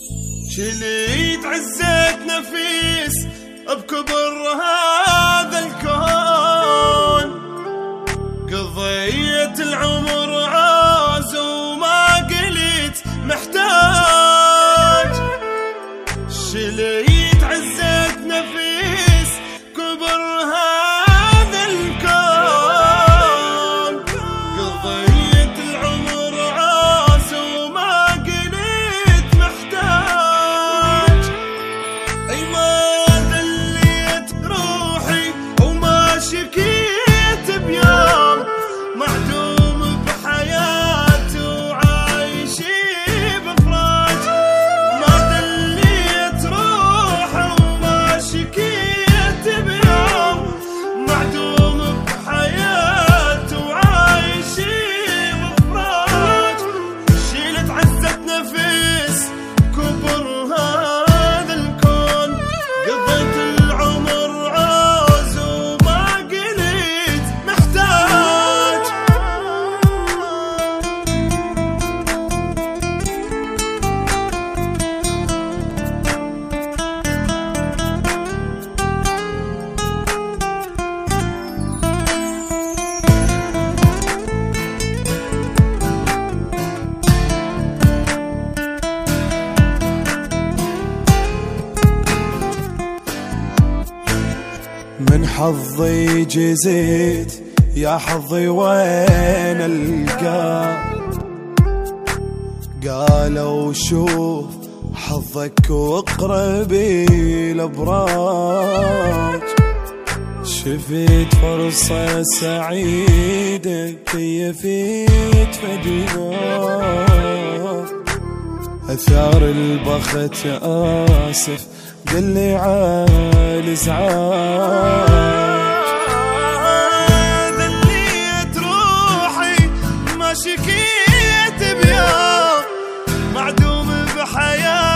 شليت عزت نفيس بكبر هذا الكون، قضيت العمر عاز وما قلت محتاج. شليت عزت نفيس كبر هذا الكون، قضيت العمر عاز وما قلت محتاج. اي ما دليت روحي وما شكيت بيوم، معدوم بحياته وعايشي بفراج. ما دليت روحي وما شكيت بيوم، معدوم بحياته وعايشي بفراج. شيلت عزت نفس كبر هذا الكون، قضيت العمر عاز وما قلت محتاج. من حظي جزيت يا حظي وين القاه، قالوا شوف حظك واقربي الابراج. شفت فرصة سعيدة كيفيت فديها، اثار البخت اسف قل لي عال ازعاج. ذليت روحي ما شكيت بيوم، معدوم بحياتي